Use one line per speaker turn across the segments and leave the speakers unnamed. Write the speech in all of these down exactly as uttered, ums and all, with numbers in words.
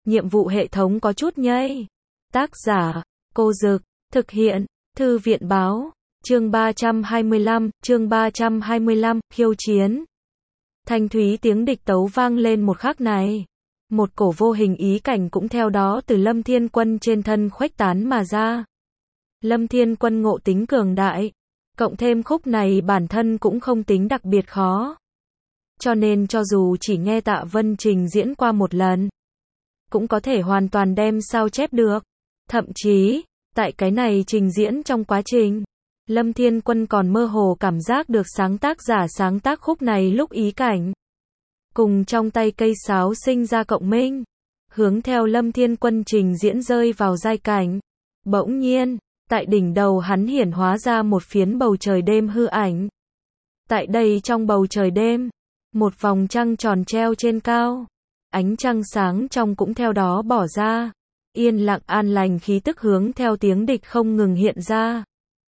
nhiệm vụ hệ thống có chút nhây. Tác giả, Cô Dực, thực hiện, Thư viện báo, chương ba trăm hai mươi lăm, chương ba trăm hai mươi lăm, khiêu chiến. Thanh thúy tiếng địch tấu vang lên một khắc này. Một cổ vô hình ý cảnh cũng theo đó từ Lâm Thiên Quân trên thân khuếch tán mà ra. Lâm Thiên Quân ngộ tính cường đại, cộng thêm khúc này bản thân cũng không tính đặc biệt khó. Cho nên cho dù chỉ nghe Tạ Vân trình diễn qua một lần, cũng có thể hoàn toàn đem sao chép được. Thậm chí, tại cái này trình diễn trong quá trình, Lâm Thiên Quân còn mơ hồ cảm giác được sáng tác giả sáng tác khúc này lúc ý cảnh. Cùng trong tay cây sáo sinh ra cộng minh, hướng theo Lâm Thiên Quân trình diễn rơi vào giai cảnh. Bỗng nhiên, tại đỉnh đầu hắn hiển hóa ra một phiến bầu trời đêm hư ảnh. Tại đây trong bầu trời đêm, một vòng trăng tròn treo trên cao. Ánh trăng sáng trong cũng theo đó bỏ ra. Yên lặng an lành khí tức hướng theo tiếng địch không ngừng hiện ra.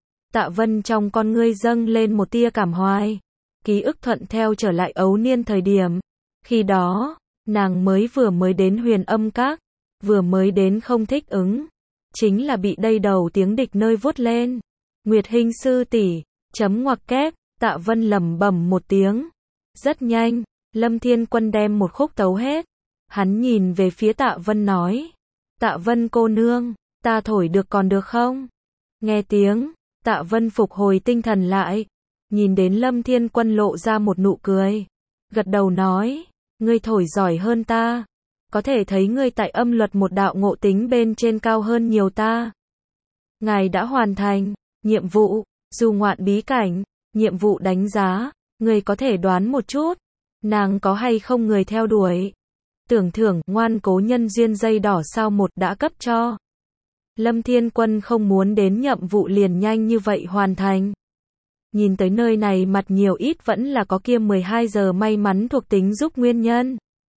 Tạ Vân trong con ngươi dâng lên một tia cảm hoài. Ký ức thuận theo trở lại ấu niên thời điểm. Khi đó, nàng mới vừa mới đến Huyền Âm Các, vừa mới đến không thích ứng. Chính là bị đây đầu tiếng địch nơi vuốt lên. Nguyệt Hinh sư tỷ, chấm ngoặc kép, Tạ Vân lẩm bẩm một tiếng. Rất nhanh, Lâm Thiên Quân đem một khúc tấu hết. Hắn nhìn về phía Tạ Vân nói. Tạ Vân cô nương, ta thổi được còn được không? Nghe tiếng, Tạ Vân phục hồi tinh thần lại. Nhìn đến Lâm Thiên Quân lộ ra một nụ cười. Gật đầu nói, ngươi thổi giỏi hơn ta. Có thể thấy ngươi tại âm luật một đạo ngộ tính bên trên cao hơn nhiều ta. Ngài đã hoàn thành nhiệm vụ, dù ngoạn bí cảnh, nhiệm vụ đánh giá, ngươi có thể đoán một chút, nàng có hay không người theo đuổi. Tưởng thưởng, ngoan cố nhân duyên dây đỏ sao một đã cấp cho. Lâm Thiên Quân không muốn đến nhiệm vụ liền nhanh như vậy hoàn thành. Nhìn tới nơi này mặt nhiều ít vẫn là có kia mười hai giờ may mắn thuộc tính giúp nguyên nhân.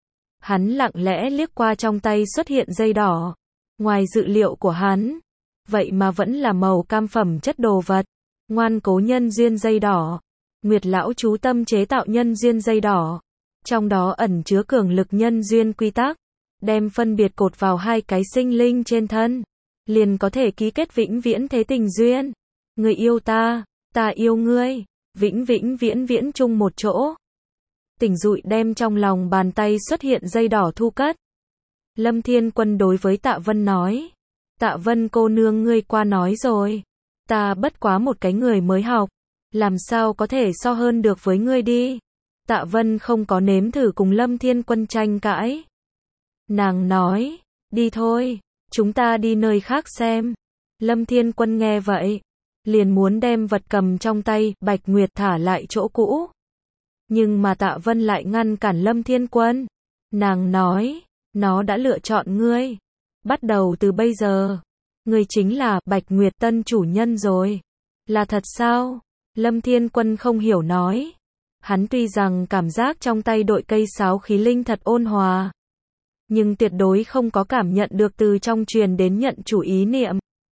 Hắn lặng lẽ liếc qua trong tay xuất hiện dây đỏ. Ngoài dự liệu của hắn, vậy mà vẫn là màu cam phẩm chất đồ vật. Ngoan cố nhân duyên dây đỏ. Nguyệt lão chú tâm chế tạo nhân duyên dây đỏ. Trong đó ẩn chứa cường lực nhân duyên quy tắc. Đem phân biệt cột vào hai cái sinh linh trên thân. Liền có thể ký kết vĩnh viễn thế tình duyên. Người yêu ta, ta yêu ngươi. Vĩnh vĩnh viễn viễn chung một chỗ. Tỉnh dụi đem trong lòng bàn tay xuất hiện dây đỏ thu cất. Lâm Thiên Quân đối với Tạ Vân nói. Tạ Vân cô nương ngươi qua nói rồi. Ta bất quá một cái người mới học. Làm sao có thể so hơn được với ngươi đi. Tạ Vân không có nếm thử cùng Lâm Thiên Quân tranh cãi. Nàng nói, đi thôi, chúng ta đi nơi khác xem. Lâm Thiên Quân nghe vậy, liền muốn đem vật cầm trong tay, Bạch Nguyệt thả lại chỗ cũ. Nhưng mà Tạ Vân lại ngăn cản Lâm Thiên Quân. Nàng nói, nó đã lựa chọn ngươi. Bắt đầu từ bây giờ, ngươi chính là Bạch Nguyệt tân chủ nhân rồi. Là thật sao? Lâm Thiên Quân không hiểu nói. Hắn tuy rằng cảm giác trong tay đội cây sáo khí linh thật ôn hòa, nhưng tuyệt đối không có cảm nhận được từ trong truyền đến nhận chủ ý niệm.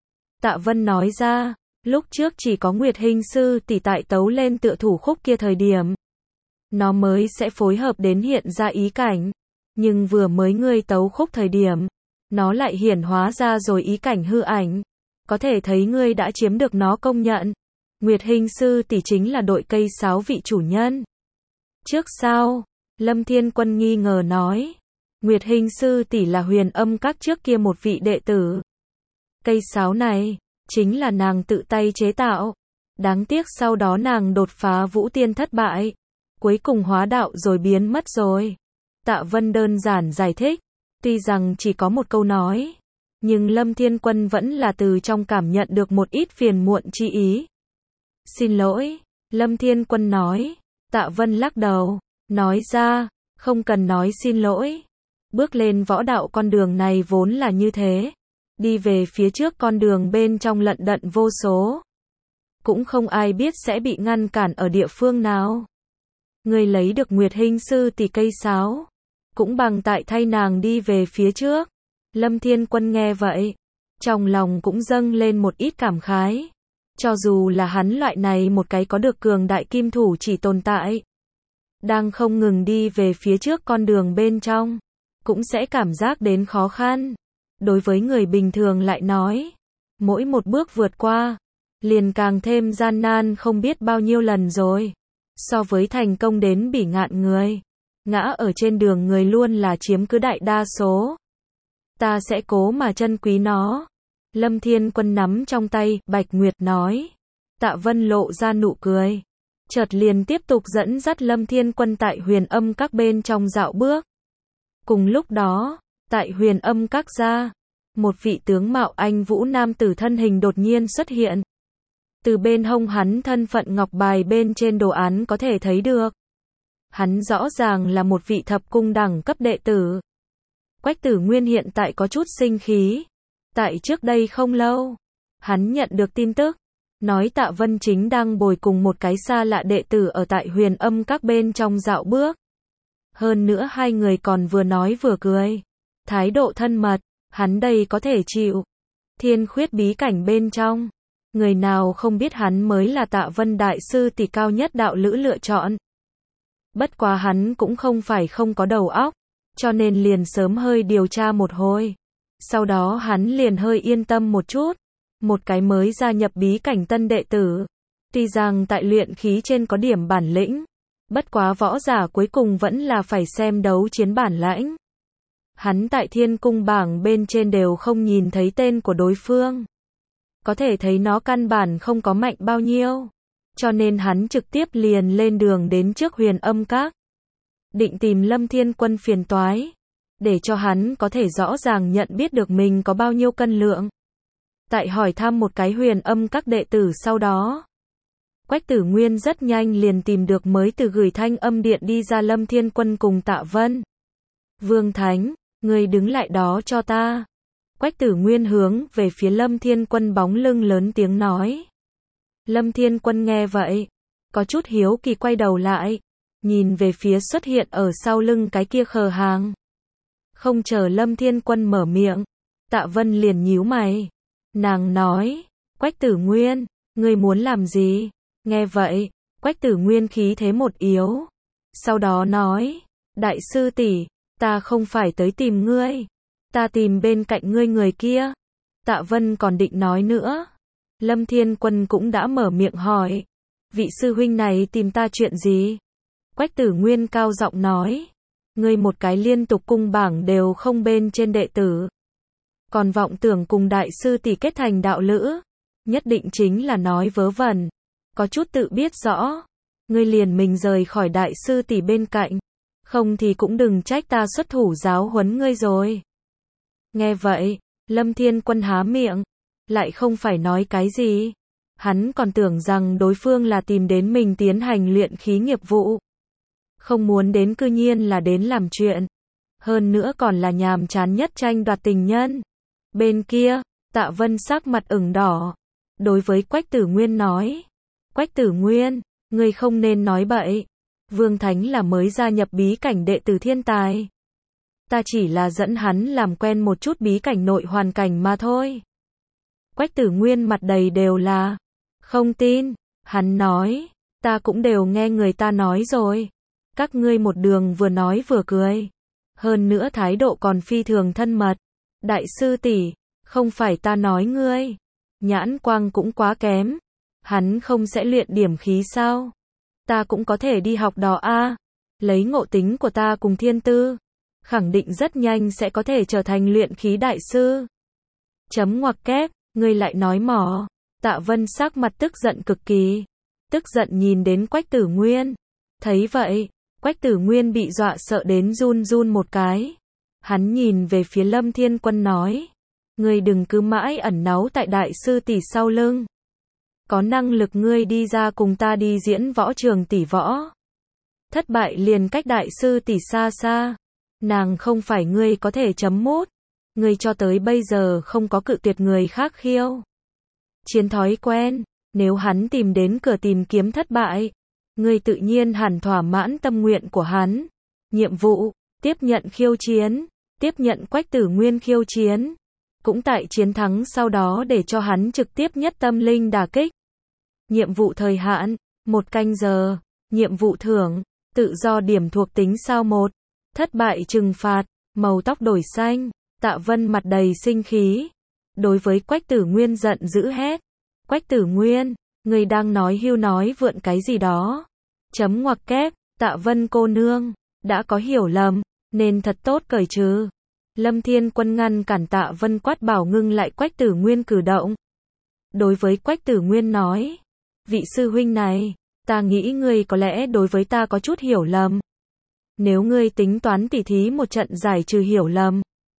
Tạ Vân nói ra, lúc trước chỉ có Nguyệt Hinh sư tỷ tại tấu lên tựa thủ khúc kia thời điểm. Nó mới sẽ phối hợp đến hiện ra ý cảnh. Nhưng vừa mới ngươi tấu khúc thời điểm, nó lại hiển hóa ra rồi ý cảnh hư ảnh. Có thể thấy ngươi đã chiếm được nó công nhận. Nguyệt Hinh sư tỷ chính là đội cây sáo vị chủ nhân. Trước sau, Lâm Thiên Quân nghi ngờ nói. Nguyệt Hinh sư tỷ là Huyền Âm Các trước kia một vị đệ tử. Cây sáo này, chính là nàng tự tay chế tạo. Đáng tiếc sau đó nàng đột phá vũ tiên thất bại. Cuối cùng hóa đạo rồi biến mất rồi. Tạ Vân đơn giản giải thích. Tuy rằng chỉ có một câu nói, nhưng Lâm Thiên Quân vẫn là từ trong cảm nhận được một ít phiền muộn chi ý. Xin lỗi, Lâm Thiên Quân nói. Tạ Vân lắc đầu, nói ra, không cần nói xin lỗi. Bước lên võ đạo con đường này vốn là như thế. Đi về phía trước con đường bên trong lận đận vô số. Cũng không ai biết sẽ bị ngăn cản ở địa phương nào. Ngươi lấy được Nguyệt Hinh sư tỷ cây sáo, cũng bằng tại thay nàng đi về phía trước. Lâm Thiên Quân nghe vậy, trong lòng cũng dâng lên một ít cảm khái. Cho dù là hắn loại này một cái có được cường đại kim thủ chỉ tồn tại, đang không ngừng đi về phía trước con đường bên trong, cũng sẽ cảm giác đến khó khăn. Đối với người bình thường lại nói, mỗi một bước vượt qua, liền càng thêm gian nan không biết bao nhiêu lần rồi. So với thành công đến bỉ ngạn người, ngã ở trên đường người luôn là chiếm cứ đại đa số. Ta sẽ cố mà trân quý nó. Lâm Thiên Quân nắm trong tay, Bạch Nguyệt nói. Tạ Vân lộ ra nụ cười. Chợt liền tiếp tục dẫn dắt Lâm Thiên Quân tại Huyền Âm Các bên trong dạo bước. Cùng lúc đó, tại Huyền Âm Các ra, một vị tướng mạo anh vũ nam tử thân hình đột nhiên xuất hiện. Từ bên hông hắn thân phận ngọc bài bên trên đồ án có thể thấy được. Hắn rõ ràng là một vị thập cung đẳng cấp đệ tử. Quách Tử Nguyên hiện tại có chút sinh khí. Tại trước đây không lâu, hắn nhận được tin tức, nói Tạ Vân chính đang bồi cùng một cái xa lạ đệ tử ở tại Huyền Âm Các bên trong dạo bước. Hơn nữa hai người còn vừa nói vừa cười. Thái độ thân mật, hắn đây có thể chịu. Thiên Khuyết bí cảnh bên trong, người nào không biết hắn mới là Tạ Vân đại sư tỷ cao nhất đạo lữ lựa chọn. Bất quá hắn cũng không phải không có đầu óc, cho nên liền sớm hơi điều tra một hồi. Sau đó hắn liền hơi yên tâm một chút. Một cái mới gia nhập bí cảnh tân đệ tử, tuy rằng tại luyện khí trên có điểm bản lĩnh, bất quá võ giả cuối cùng vẫn là phải xem đấu chiến bản lãnh. Hắn tại Thiên Cung bảng bên trên đều không nhìn thấy tên của đối phương. Có thể thấy nó căn bản không có mạnh bao nhiêu. Cho nên hắn trực tiếp liền lên đường đến trước Huyền Âm Các. Định tìm Lâm Thiên Quân phiền toái. Để cho hắn có thể rõ ràng nhận biết được mình có bao nhiêu cân lượng. Tại hỏi thăm một cái Huyền Âm Các đệ tử sau đó. Quách Tử Nguyên rất nhanh liền tìm được mới từ gửi thanh âm điện đi ra Lâm Thiên Quân cùng Tạ Vân. Vương Thánh, ngươi đứng lại đó cho ta. Quách Tử Nguyên hướng về phía Lâm Thiên Quân bóng lưng lớn tiếng nói. Lâm Thiên Quân nghe vậy, có chút hiếu kỳ quay đầu lại, nhìn về phía xuất hiện ở sau lưng cái kia khờ hàng. Không chờ Lâm Thiên Quân mở miệng, Tạ Vân liền nhíu mày. Nàng nói, Quách Tử Nguyên, ngươi muốn làm gì? Nghe vậy, Quách Tử Nguyên khí thế một yếu. Sau đó nói, đại sư tỷ, ta không phải tới tìm ngươi. Ta tìm bên cạnh ngươi người kia. Tạ Vân còn định nói nữa. Lâm Thiên Quân cũng đã mở miệng hỏi. Vị sư huynh này tìm ta chuyện gì? Quách Tử Nguyên cao giọng nói. Ngươi một cái liên tục cung bảng đều không bên trên đệ tử. Còn vọng tưởng cùng đại sư tỷ kết thành đạo lữ. Nhất định chính là nói vớ vẩn. Có chút tự biết rõ. Ngươi liền mình rời khỏi đại sư tỷ bên cạnh. Không thì cũng đừng trách ta xuất thủ giáo huấn ngươi rồi. Nghe vậy, Lâm Thiên Quân há miệng. Lại không phải nói cái gì. Hắn còn tưởng rằng đối phương là tìm đến mình tiến hành luyện khí nghiệp vụ. Không muốn đến cư nhiên là đến làm chuyện. Hơn nữa còn là nhàm chán nhất tranh đoạt tình nhân. Bên kia, Tạ Vân sắc mặt ửng đỏ. Đối với Quách Tử Nguyên nói. Quách Tử Nguyên, ngươi không nên nói bậy. Vương Thánh là mới gia nhập bí cảnh đệ tử thiên tài. Ta chỉ là dẫn hắn làm quen một chút bí cảnh nội hoàn cảnh mà thôi. Quách Tử Nguyên mặt đầy đều là không tin. Hắn nói, ta cũng đều nghe người ta nói rồi. Các ngươi một đường vừa nói vừa cười. Hơn nữa thái độ còn phi thường thân mật. Đại sư tỷ, không phải ta nói ngươi. Nhãn quang cũng quá kém. Hắn không sẽ luyện điểm khí sao? Ta cũng có thể đi học đò a. Lấy ngộ tính của ta cùng thiên tư, khẳng định rất nhanh sẽ có thể trở thành luyện khí đại sư. Chấm ngoặc kép, ngươi lại nói mỏ. Tạ Vân sắc mặt tức giận cực kỳ. Tức giận nhìn đến Quách Tử Nguyên. Thấy vậy, Quách Tử Nguyên bị dọa sợ đến run run một cái. Hắn nhìn về phía Lâm Thiên Quân nói. Ngươi đừng cứ mãi ẩn náu tại đại sư tỷ sau lưng. Có năng lực ngươi đi ra cùng ta đi diễn võ trường tỷ võ. Thất bại liền cách đại sư tỷ xa xa. Nàng không phải ngươi có thể chấm mút. Ngươi cho tới bây giờ không có cự tuyệt người khác khiêu chiến thói quen. Nếu hắn tìm đến cửa tìm kiếm thất bại, ngươi tự nhiên hẳn thỏa mãn tâm nguyện của hắn. Nhiệm vụ, tiếp nhận khiêu chiến, tiếp nhận Quách Tử Nguyên khiêu chiến. Cũng tại chiến thắng sau đó để cho hắn trực tiếp nhất tâm linh đả kích. Nhiệm vụ thời hạn, một canh giờ. Nhiệm vụ thưởng, tự do điểm thuộc tính sao một. Thất bại trừng phạt, Màu tóc đổi xanh, Tạ Vân mặt đầy sinh khí. Đối với Quách Tử Nguyên giận dữ hét. Quách Tử Nguyên, người đang nói hưu nói vượn cái gì đó. Chấm ngoặc kép, Tạ Vân cô nương, đã có hiểu lầm, nên thật tốt cởi trừ. Lâm Thiên Quân ngăn cản Tạ Vân quát bảo ngưng lại Quách Tử Nguyên cử động. Đối với Quách Tử Nguyên nói, vị sư huynh này, ta nghĩ ngươi có lẽ đối với ta có chút hiểu lầm. Nếu ngươi tính toán tỉ thí một trận giải trừ hiểu lầm,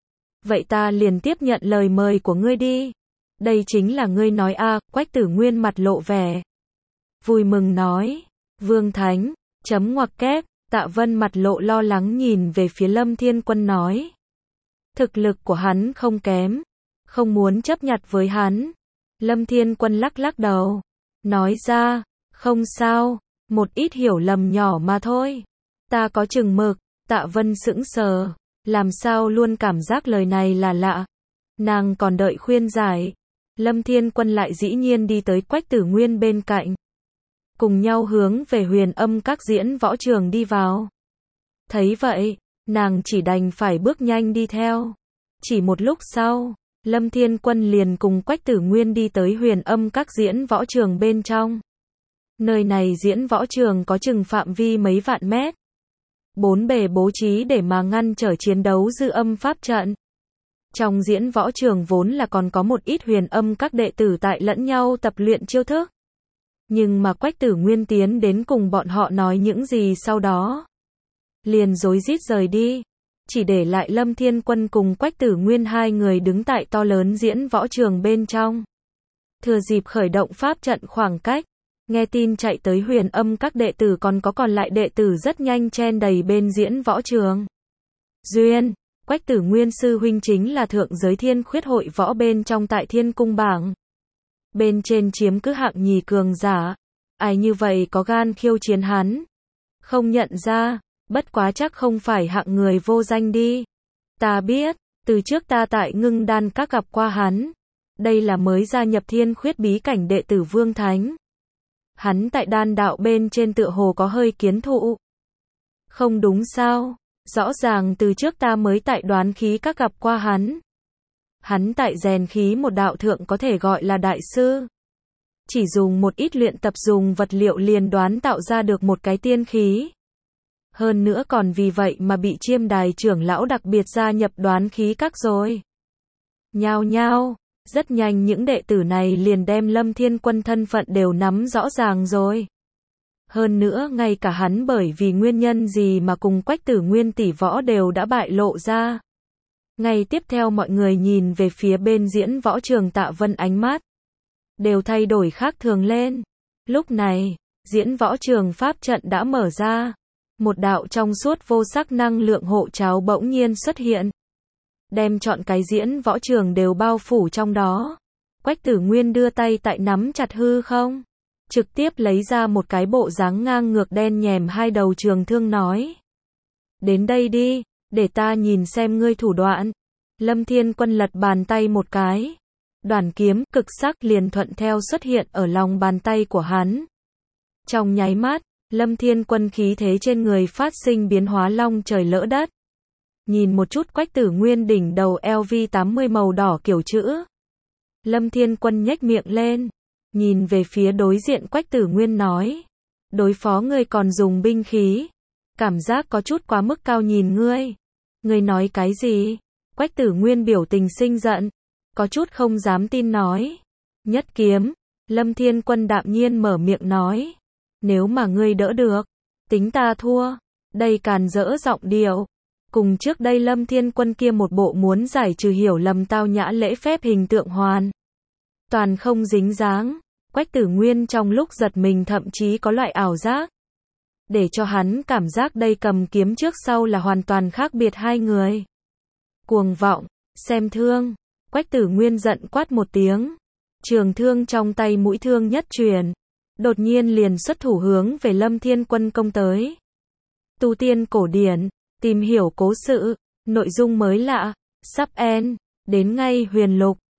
vậy ta liền tiếp nhận lời mời của ngươi đi. Đây chính là ngươi nói a. À, Quách Tử Nguyên mặt lộ vẻ vui mừng nói, Vương Thánh, chấm ngoặc kép, Tạ Vân mặt lộ lo lắng nhìn về phía Lâm Thiên Quân nói. Thực lực của hắn không kém, không muốn chấp nhặt với hắn. Lâm Thiên Quân lắc lắc đầu, nói ra, không sao, một ít hiểu lầm nhỏ mà thôi. Ta có chừng mực. Tạ Vân sững sờ, làm sao luôn cảm giác lời này là lạ. Nàng còn đợi khuyên giải. Lâm Thiên Quân lại dĩ nhiên đi tới Quách Tử Nguyên bên cạnh. Cùng nhau hướng về Huyền Âm Các diễn võ trường đi vào. Thấy vậy, nàng chỉ đành phải bước nhanh đi theo. Chỉ một lúc sau, Lâm Thiên Quân liền cùng Quách Tử Nguyên đi tới Huyền Âm Các diễn võ trường bên trong. Nơi này diễn võ trường có chừng phạm vi mấy vạn mét. Bốn bề bố trí để mà ngăn trở chiến đấu dư âm pháp trận. Trong diễn võ trường vốn là còn có một ít Huyền Âm Các đệ tử tại lẫn nhau tập luyện chiêu thức. Nhưng mà Quách Tử Nguyên tiến đến cùng bọn họ nói những gì sau đó. Liền rối rít rời đi. Chỉ để lại Lâm Thiên Quân cùng Quách Tử Nguyên hai người đứng tại to lớn diễn võ trường bên trong. Thừa dịp khởi động pháp trận khoảng cách. Nghe tin chạy tới Huyền Âm Các đệ tử còn có còn lại đệ tử rất nhanh chen đầy bên diễn võ trường. Duyên, Quách Tử Nguyên sư huynh chính là thượng giới thiên khuyết hội võ bên trong tại thiên cung bảng. Bên trên chiếm cứ hạng nhì cường giả. Ai như vậy có gan khiêu chiến hắn? Không nhận ra, bất quá chắc không phải hạng người vô danh đi. Ta biết, từ trước ta tại Ngưng Đan Các gặp qua hắn. Đây là mới gia nhập thiên khuyết bí cảnh đệ tử Vương Thánh. Hắn tại đan đạo bên trên tựa hồ có hơi kiến thụ. Không đúng sao? Rõ ràng từ trước ta mới tại Đoán Khí Các gặp qua hắn. Hắn tại rèn khí một đạo thượng có thể gọi là đại sư. Chỉ dùng một ít luyện tập dùng vật liệu liền đoán tạo ra được một cái tiên khí. Hơn nữa còn vì vậy mà bị Chiêm Đài trưởng lão đặc biệt gia nhập Đoán Khí Các rồi. Nhao nhao, rất nhanh những đệ tử này liền đem Lâm Thiên Quân thân phận đều nắm rõ ràng rồi. Hơn nữa ngay cả hắn bởi vì nguyên nhân gì mà cùng Quách Tử Nguyên tỷ võ đều đã bại lộ ra. Ngay tiếp theo mọi người nhìn về phía bên diễn võ trường Tạ Vân ánh mắt đều thay đổi khác thường lên. Lúc này, diễn võ trường pháp trận đã mở ra. Một đạo trong suốt vô sắc năng lượng hộ cháo bỗng nhiên xuất hiện. Đem trọn cái diễn võ trường đều bao phủ trong đó. Quách Tử Nguyên đưa tay tại nắm chặt hư không. Trực tiếp lấy ra một cái bộ dáng ngang ngược đen nhèm hai đầu trường thương nói. Đến đây đi, để ta nhìn xem ngươi thủ đoạn. Lâm Thiên Quân lật bàn tay một cái. Đoàn kiếm cực sắc liền thuận theo xuất hiện ở lòng bàn tay của hắn. Trong nháy mắt, Lâm Thiên Quân khí thế trên người phát sinh biến hóa long trời lỡ đất. Nhìn một chút Quách Tử Nguyên đỉnh đầu L V tám mươi màu đỏ kiểu chữ. Lâm Thiên Quân nhếch miệng lên. Nhìn về phía đối diện Quách Tử Nguyên nói. Đối phó ngươi còn dùng binh khí. Cảm giác có chút quá mức cao nhìn ngươi. Ngươi nói cái gì? Quách Tử Nguyên biểu tình sinh giận. Có chút không dám tin nói. Nhất kiếm. Lâm Thiên Quân đạm nhiên mở miệng nói. Nếu mà ngươi đỡ được. Tính ta thua. Đây càn dỡ giọng điệu. Cùng trước đây Lâm Thiên Quân kia một bộ muốn giải trừ hiểu lầm tao nhã lễ phép hình tượng hoàn. Toàn không dính dáng. Quách Tử Nguyên trong lúc giật mình thậm chí có loại ảo giác. Để cho hắn cảm giác đây cầm kiếm trước sau là hoàn toàn khác biệt hai người. Cuồng vọng, xem thương. Quách Tử Nguyên giận quát một tiếng. Trường thương trong tay mũi thương nhất truyền. Đột nhiên liền xuất thủ hướng về Lâm Thiên Quân công tới. Tu tiên cổ điển, tìm hiểu cố sự, nội dung mới lạ, sắp end, đến ngay huyền lục.